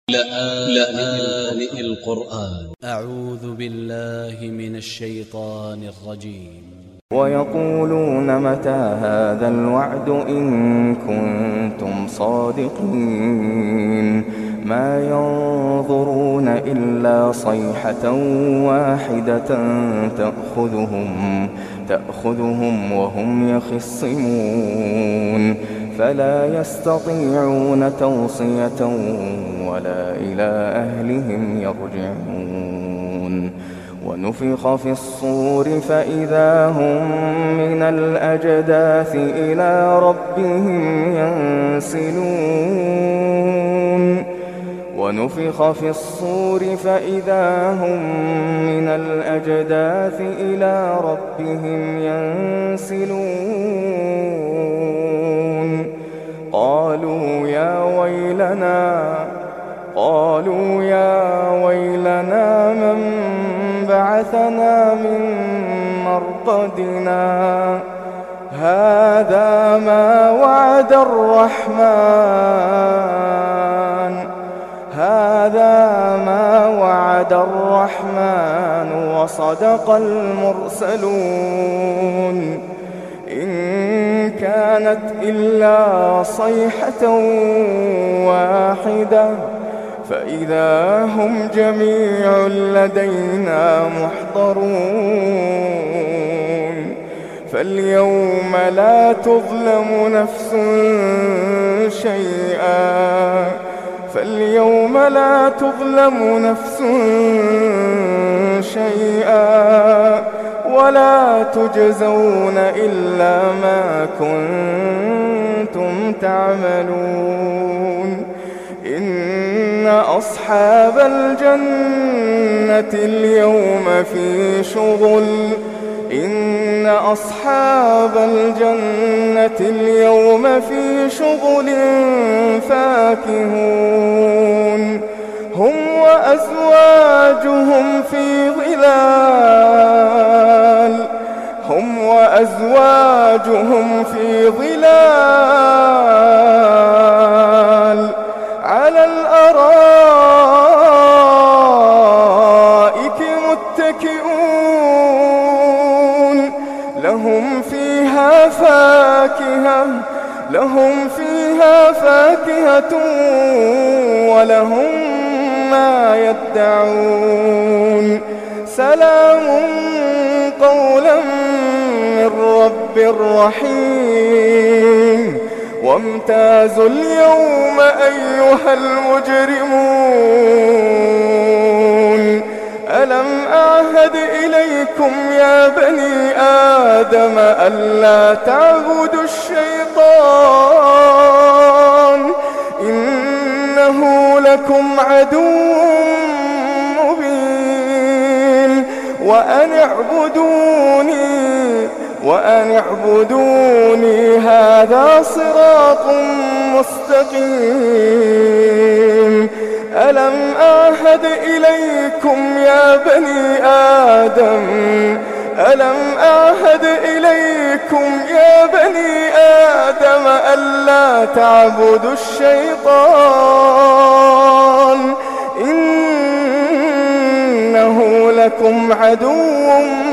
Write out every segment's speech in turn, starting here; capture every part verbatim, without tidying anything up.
لآن القرآن. أ ع و ذ ب ا ل ل ه من ا ل ش ي ط ا ن ا ل ج ي م ويقولون متى هذا الوعد إن كنتم صادقين ما ينظرون إلا صيحة واحدة تأخذهم, تأخذهم وهم يخصمون فلا يستطيعون توصية ولا إلى أهلهم يرجعون ونفخ في الصور فإذا هم من الأجداث إلى ربهم ينسلون ونفخ في الصور فإذا هم من الأجداث إلى ربهم ينسلون قالوا يا ويلنا قالوا يا ويلنا من بعثنا من مرقدنا هذا ما وعد الرحمن هذا ما وعد الرحمن وصدق المرسلون إن كانت إلا صيحة واحدة فإذا هم جميع لدينا محضرون فاليوم لا تظلم نفس شيئا فاليوم لا تظلم نفس شيئا ولا تجزون إلا ما كنتم تعملون إن أصحاب الجنة اليوم في شغل إن أصحاب الجنة اليوم في شغل فاكهون هم وأزواجهم في ظلال هم وأزواجهم في ظلال على الأرائك متكئون لهم فيها فاكهة لهم فيها فاكهة ولهم ما يدعون سلام قولا من رب رحيم وامتازوا اليوم أيها المجرمون ألم أعهد إليكم يا بني آدم ألا تعبدوا الشيطان إنه لكم عدو مبين وأن اعبدوني وأن اعبدوني هذا صراط مستقيم ألم أعهد إليكم يا بني آدم ألم أعهد إليكم يا بني آدم ألا تعبدوا الشيطان إنه لكم عدو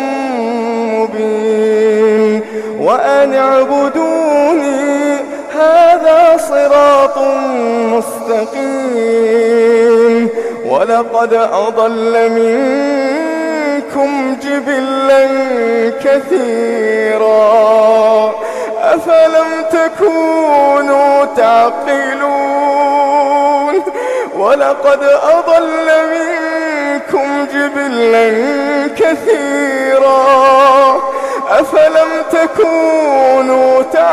مبين وأن اعبدوني هذا صراط مستقيم ولقد أضل منكم جبلا كثيرا أفلم تكونوا تعقلون ولقد أضل منكم جبلا كثيرا أفلم تكونوا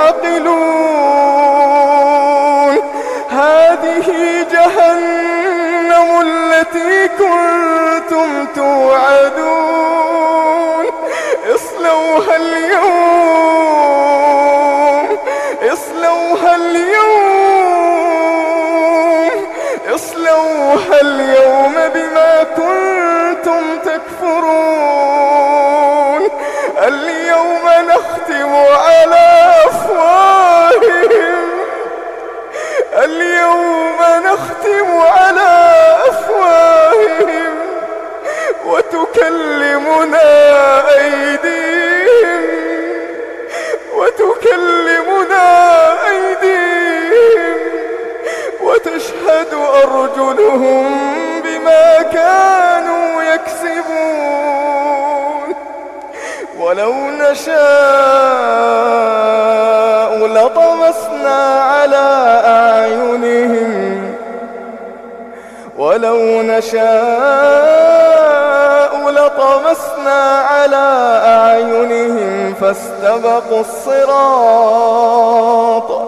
تعقلون هذه جهنم التي كنتم توعدون اصلوها اليوم اصلوها اليوم اصلوها اليوم بما كنتم تكفرون اليوم نختم على أفواههم اليوم نختم على أرجلهم بما كانوا يكسبون. ولو نشاء لطمسنا على أعينهم ولو نشاء لطمسنا على أعينهم فاستبقوا الصراط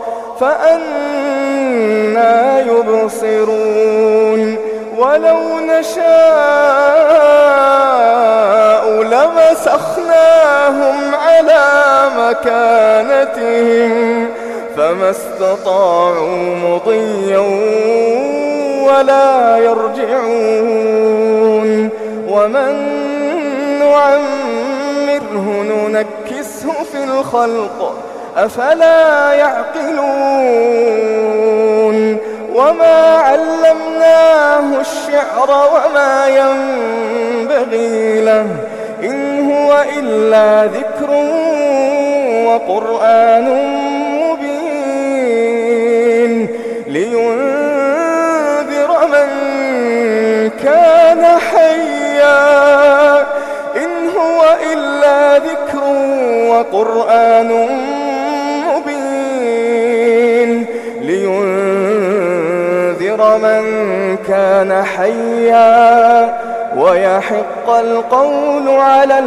فأنى يبصرون. ولو نشاء لمسخناهم على مكانتهم فما استطاعوا مضيا ولا يرجعون. ومن نعمره ننكسه في الخلق أفلا يعقلون. وما علمناه الشعر وما ينبغي له إن هو إلا ذكر وقرآن مبين لينذر من كان حيا إن هو إلا ذكر وقرآن مبين لينذر من كان حيا ويحق القول على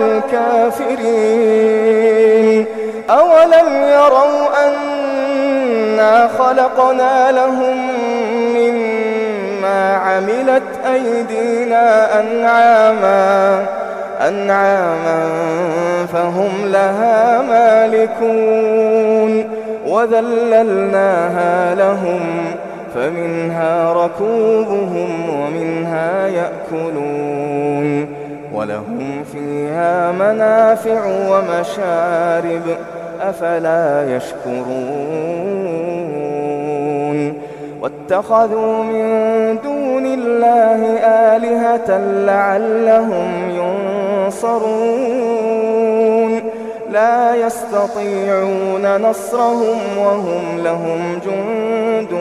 الكافرين. أولم يروا أنا خلقنا لهم مما عملت أيدينا أنعاما أنعاما فهم لها مالكون وذللناها لهم فمنها ركوبهم ومنها يأكلون ولهم فيها منافع ومشارب أفلا يشكرون. واتخذوا من دون الله آلهة لعلهم ينصرون لا يستطيعون نصرهم وهم لهم جند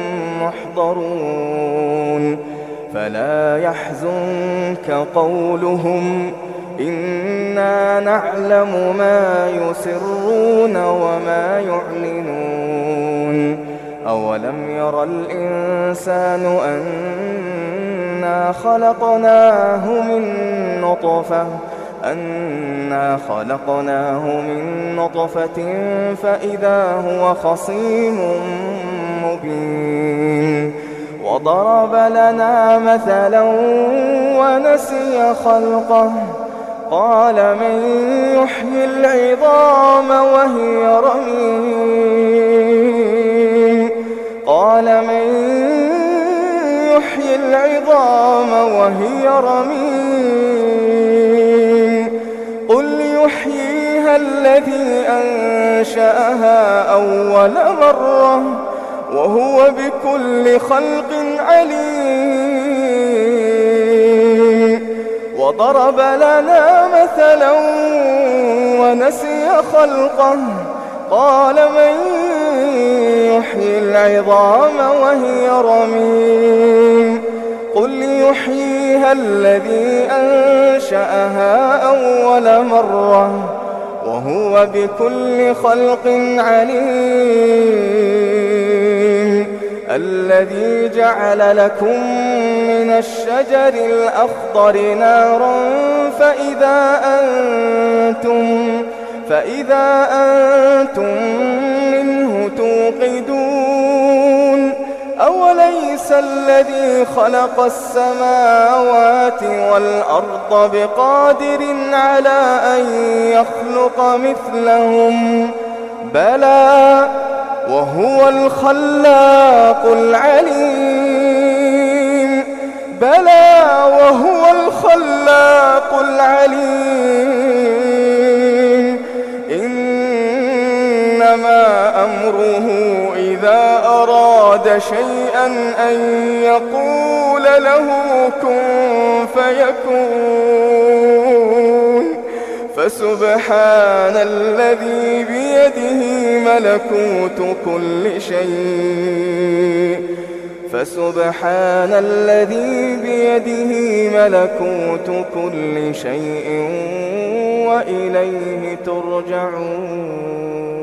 محضرون. فلا يحزنك قولهم إنا نعلم ما يسرون وما يعلنون. أولم ير الإنسان أنا خلقناه من نطفة أنا خلقناه من نطفة فإذا هو خصيم مبين. وضرب لنا مثلا ونسي خلقه قال من يحيي العظام وهي رميم قال من يحيي العظام وهي رميم قل يحييها الذي أنشأها أول مرة وهو بكل خلق عليم. وضرب لنا مثلا ونسي خلقه قال من يحيي العظام وهي رميم قل يحييها الذي أنشأها أول مرة وهو بكل خلق عليم. الذي جعل لكم من الشجر الأخضر نارا فإذا أنتم فإذا أنتم منه توقدون. أوليس الذي خلق السماوات والأرض بقادر على أن يخلق مثلهم بلى وهو الخلاق العليم بلى وهو الخلاق العليم. إنما أمره إذا أراد شيئا أن يقول له كن فيكون. فسبحان الذي بيده ملكوت كل شيء فسبحان الذي بيده ملكوت كل شيء وإليه ترجعون.